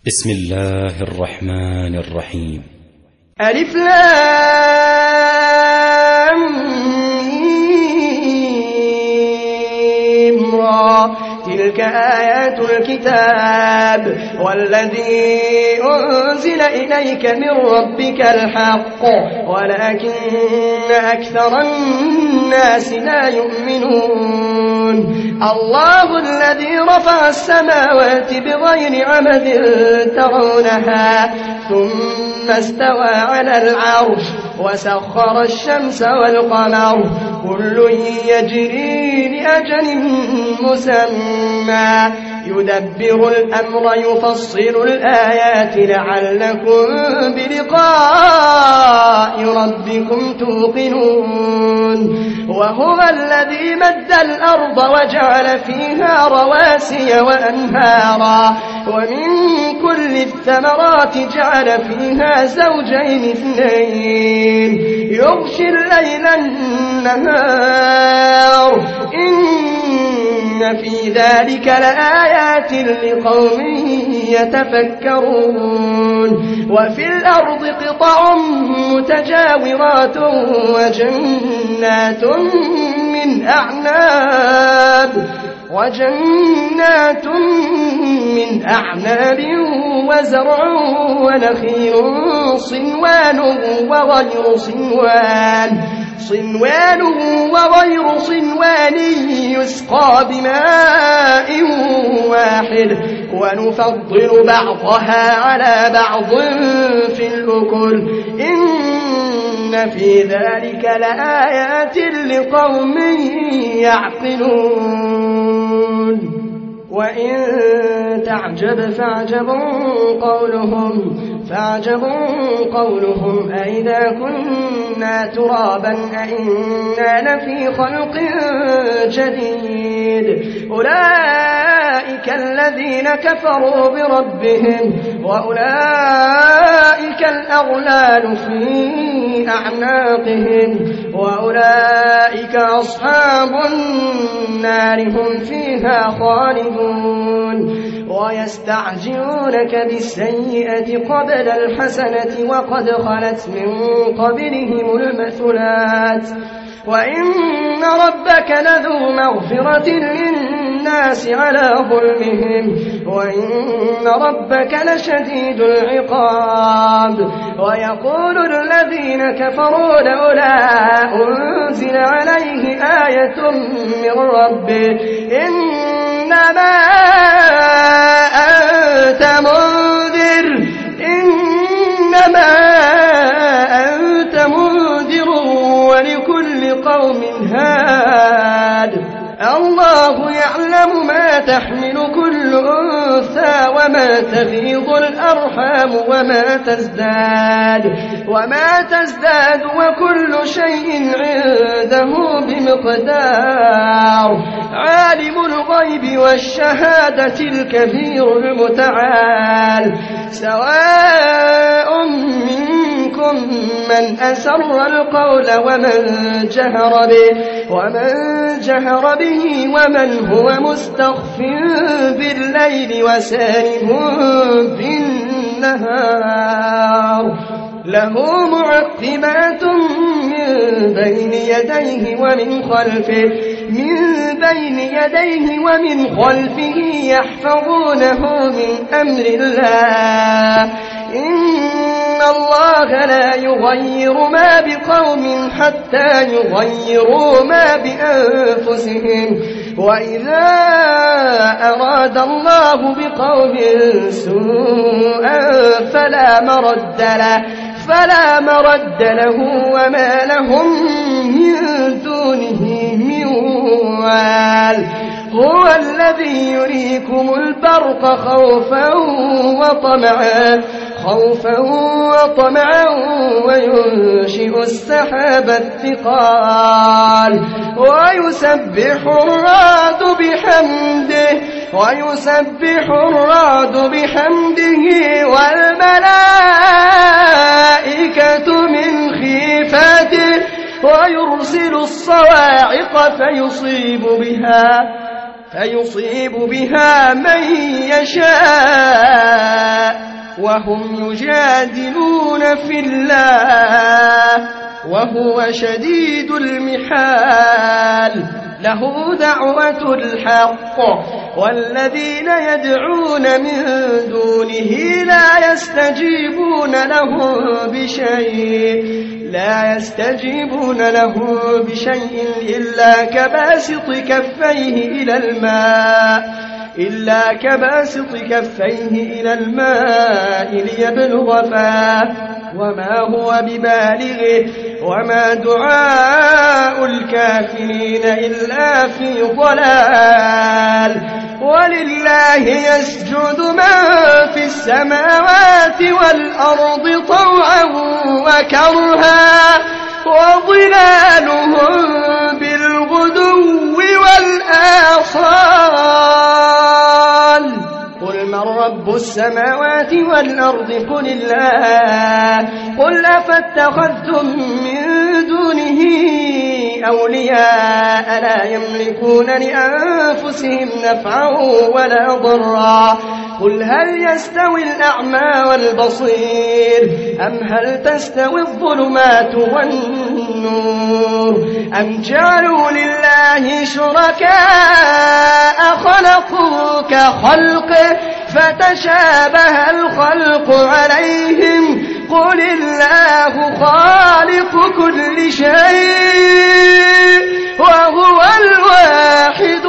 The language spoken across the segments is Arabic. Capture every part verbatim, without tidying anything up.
بسم الله الرحمن الرحيم. ألف لام ميم را، تلك آيات الكتاب والذي أنزل إليك من ربك الحق ولكن أكثر الناس لا يؤمنون. الله الذي رفع السماوات بغير عمد ترونها ثم استوى على العرش وسخر الشمس والقمر كل يجري لأجل مسمى يدبر الأمر يفصل الآيات لعلكم بلقاء ربكم توقنون. وهو الذي مد الأرض وجعل فيها رواسي وأنهارا ومن كل الثمرات جعل فيها زوجين اثنين يغشي الليل النهار إن في ذلك لآيات لقوم يتفكرون. وفي الأرض قطع متجاورات وجنات من أعناب وجنات من أعناب وزرع ونخيل صنوان وغير صنوان صنوان وغير صنوان يسقى بماء واحد ونفضل بعضها على بعض في الأكل إن في ذلك لآيات لقوم يعقلون. وإن تعجب فاعجب قولهم فاعجب قولهم أئذا كنا ترابا أئنا لفي خلق جديد. أولئك الذين كفروا بربهم وأولئك الأغلال في أعناقهم وأولئك أصحاب النار هم فيها خالدون. ويستعجلونك بالسيئة قبل الحسنة وقد خلت من قبلهم المثلات وإن ربك لذو مغفرة للناس على ظلمهم وإن ربك لشديد العقاب. ويقول الذين كفروا لولا أنزل عليه آية من ربه إنما أنت منذر إنما أنت منذر ولكل قوم هاد. الله يعلم ما تحمل كل أنثى وما تغيض الأرحام وما تزداد وما تزداد وكل شيء عنده بمقدار. عالم الغيب والشهادة الكبير المتعال. سواء منكم من أسر القول ومن جهر به ومن جهر به ومن هو مستخف بالليل وسارب بالنهار. له معقبات من بين يديه ومن خلفه من بين يديه ومن خلفه يحفظونه من أمر الله. إن الله لا يغير ما بقوم حتى يغيروا ما بأنفسهم وإذا أراد الله بقوم سوءا فلا مرد له فلا مرد له وما لهم من دونه من وال. هو الذي يريكم البرق خوفا وطمعا خوفا وطمعا وينشئ السحاب الثقال ويسبح الرعد بحمده ويسبح الرعد بحمده والملائكة من خيفته ويرسل الصواعق فيصيب بها فيصيب بها من يشاء وهم يجادلون في الله وهو شديد المحال له دعوة الحق والذين يدعون من دونه لا يستجيبون له بشيء لا يستجيبون له بشيء إلا كباسط كفيه إلى الماء إلا كباسط كفيه إلى الماء ليبلغ فاه وما هو ببالغه وما دعاء الكافرين إلا في ضلال ولله يسجد من في السماوات والأرض طوعا وكرها وظلالهم بالغدو والآصال قل من رب السماوات والأرض قل الله قل أفاتخذتم من دونه أولياء لا يملكون لأنفسهم نفعا ولا ضرا قل هل يستوي الأعمى والبصير أم هل تستوي الظلمات والنور أم جعلوا لله شركاء خلقوا كخلقه فتشابه الخلق عليهم قل الله خالق كل شيء وهو الواحد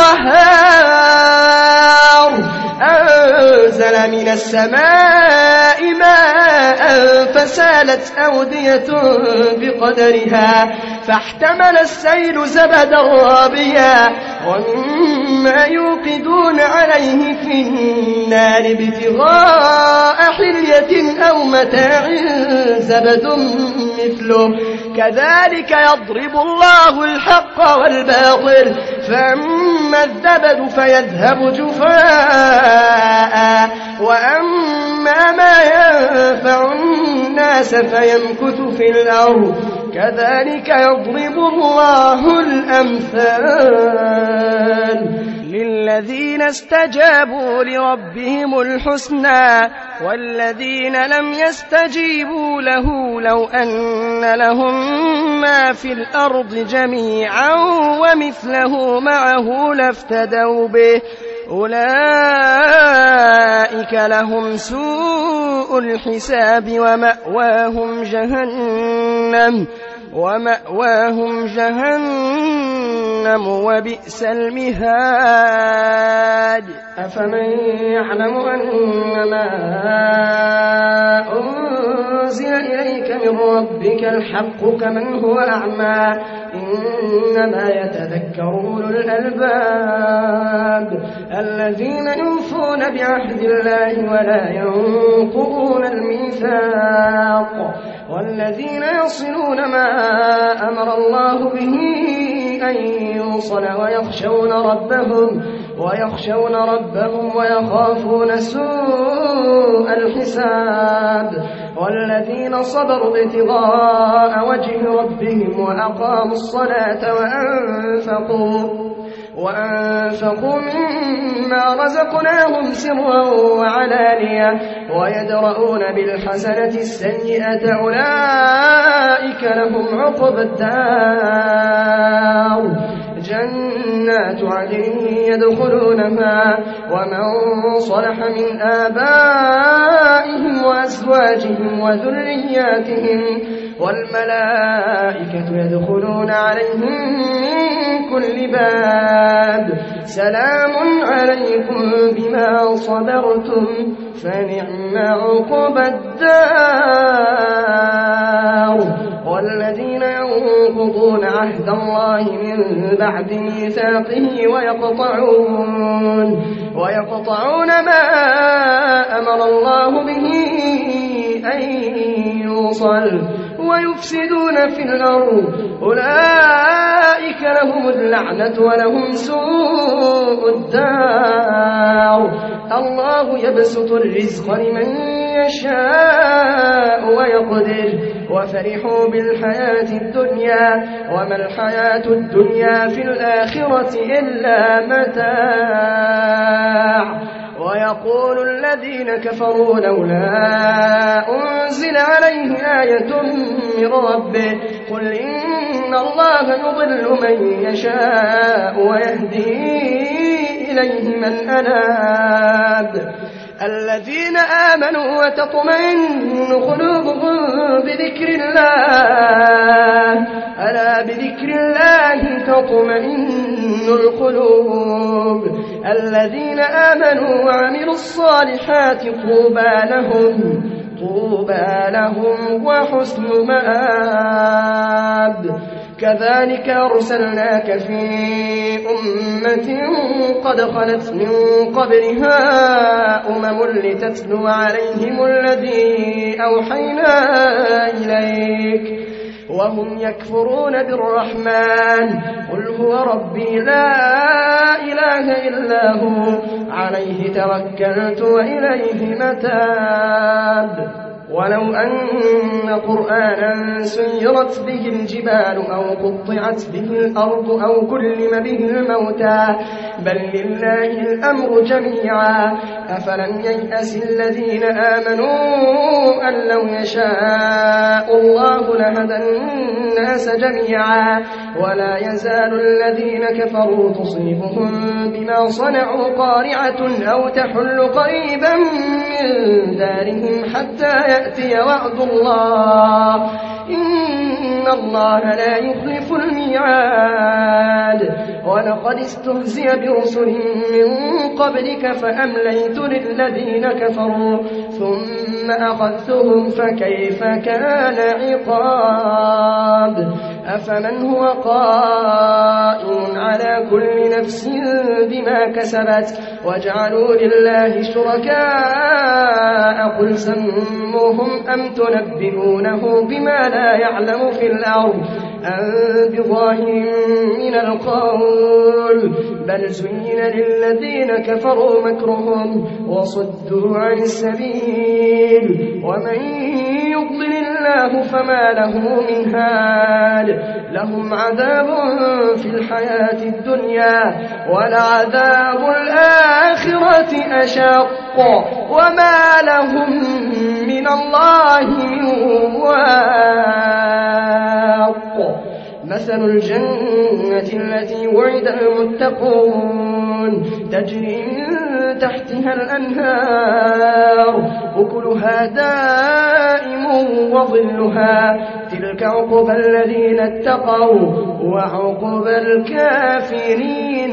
القهار أنزل من السماء ماء فسالت أودية بقدرها فاحتمل السيل زبدا رابيا ومما يوقدون عليه في النار ابتغاء حلية أو متاع زبد مثله كذلك يضرب الله الحق والباطل فأما الزبد فيذهب جفاء وأما ما ينفع الناس فيمكث في الأرض كذلك يضرب الله الأمثال للذين استجابوا لربهم الحسنى والذين لم يستجيبوا له لو أن لهم ما في الأرض جميعا ومثله معه لافتدوا به أولئك لهم سوء الحساب ومأواهم جهنم ومأواهم جهنم وبئس المهاد أفمن يعلم أنما أنزل إليك من ربك الحق كمن هو أعمى إنما يتذكر أولو الألباب الذين يوفون بعهد الله ولا ينقضون الميثاق والذين يصلون ما أمر الله به أن يوصل ويخشون ربهم ويخشون ربهم ويخافون سوء الحساب والذين صبروا ابتغاء وجه ربهم وأقاموا الصلاة وأنفقوا وأنفقوا مما رزقناهم سرا وعلانية ويدرؤون بالحسنة السيئة أولئك لهم عقبى الدار جنات عدن يدخلونها ومن صلح من آبائهم وأزواجهم وذرياتهم والملائكة يدخلون عليهم من كل باب سلام عليكم بما صبرتم فنعم عقبى الدار والذين ينقضون عهد الله من بعد ميثاقه ويقطعون ويقطعون ما أمر الله به أن يوصل ويفسدون في الأرض أولئك لهم اللعنة ولهم سوء الدار الله يبسط الرزق لمن يشاء ويقدر وفرحوا بالحياة الدنيا وما الحياة الدنيا في الآخرة إلا متاع ويقول الذين كفروا لولا أنزل عليه آية من ربه قل إن الله يضل من يشاء ويهدي إليه من أناب الذين آمنوا وتطمئن قلوبهم بذكر الله ألا بذكر الله تطمئن القلوب الذين آمنوا وعملوا الصالحات طوبى لهم طوبى لهم وحسن مآب كذلك أرسلناك في أمة قد خلت من قبلها أمم لتتلو عليهم الذي أوحينا إليك وهم يكفرون بالرحمن قل هو ربي لا إله إلا هو عليه توكلت وإليه متاب ولو أن قرآنا سيرت به الجبال أو قطعت به الأرض أو كلم به الموتى بل لله الأمر جميعا أفلم ييأس الذين آمنوا أن لو يشاء الله لهدى الناس جميعا ولا يزال الذين كفروا تصيبهم بما صنعوا قارعة أو تحل قريبا من دارهم حتى يأتي وعد الله إن الله لا يخلف الميعاد ولقد استهزئ برسل من قبلك فأمليت للذين كفروا ثم أخذتهم فكيف كان عقاب أفمن هو قائم على كل نفس بما كسبت وجعلوا لله شركاء قل سموهم أم تنبئونه بما لا يعلم في الأرض أم بظاهر من القول بل زين للذين كفروا مكرهم وصدوا عن السبيل ومن يضلل الله فما له من هاد لهم عذاب في الحياة الدنيا ولعذاب الآخرة أشق وما لهم من الله من واق مثل الجنة التي وعد المتقون تجري من تحتها الأنهار أكلها دائم وظلها تلك عقبى الذين اتقوا وعقبى الكافرين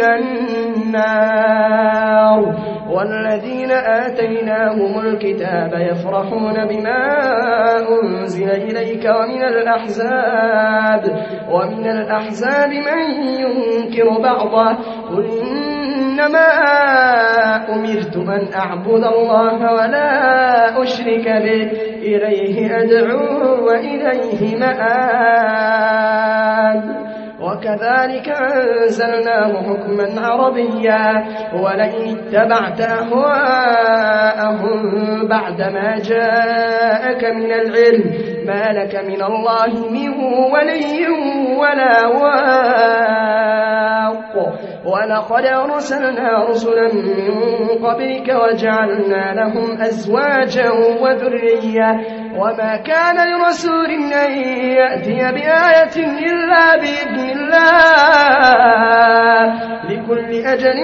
النار والذين آتيناهم الكتاب يفرحون بما أنزل إليك ومن الأحزاب ومن الأحزاب من ينكر بعضه قل إنما أمرت أن أعبد الله ولا أشرك به إليه أدعو وإليه مآب وكذلك أنزلناه حكما عربيا ولئن اتبعت أهواءهم بعدما جاءك من العلم ما لك من الله من ولي ولا واق ولقد أرسلنا رسلا من قبلك وجعلنا لهم أزواجا وذرية وما كان لرسول أن يأتي بآية إلا بإذن الله لكل أجل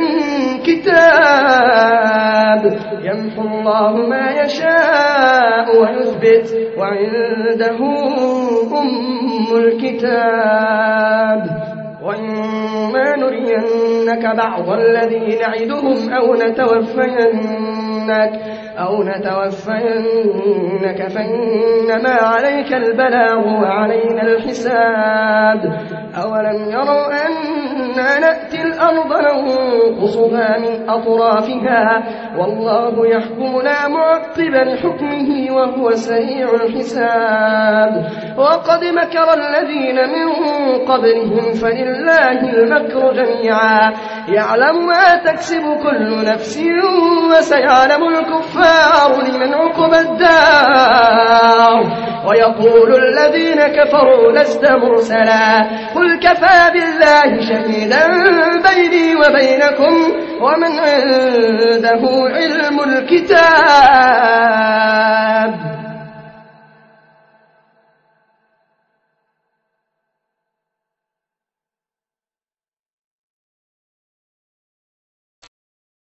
كتاب يمحو الله ما يشاء ويثبت وعنده أم الكتاب وإما نرينك بعض الذي نعدهم أو نتوفينك أو نتوفينك فإنما عليك البلاغ وعلينا الحساب أولم يروا أنا نأتي الأرض ننقصها من أطرافها والله يحكم لا معقب لحكمه وهو سريع الحساب وقد مكر الذين من قبلهم فلله المكر جميعا يعلم ما تكسب كل نفس وسيعلم الكفار لمن عقب الدار ويقول الذين كفروا لست مرسلا قل كفى بالله شهيدا بيني وبينكم ومن عنده علم الكتاب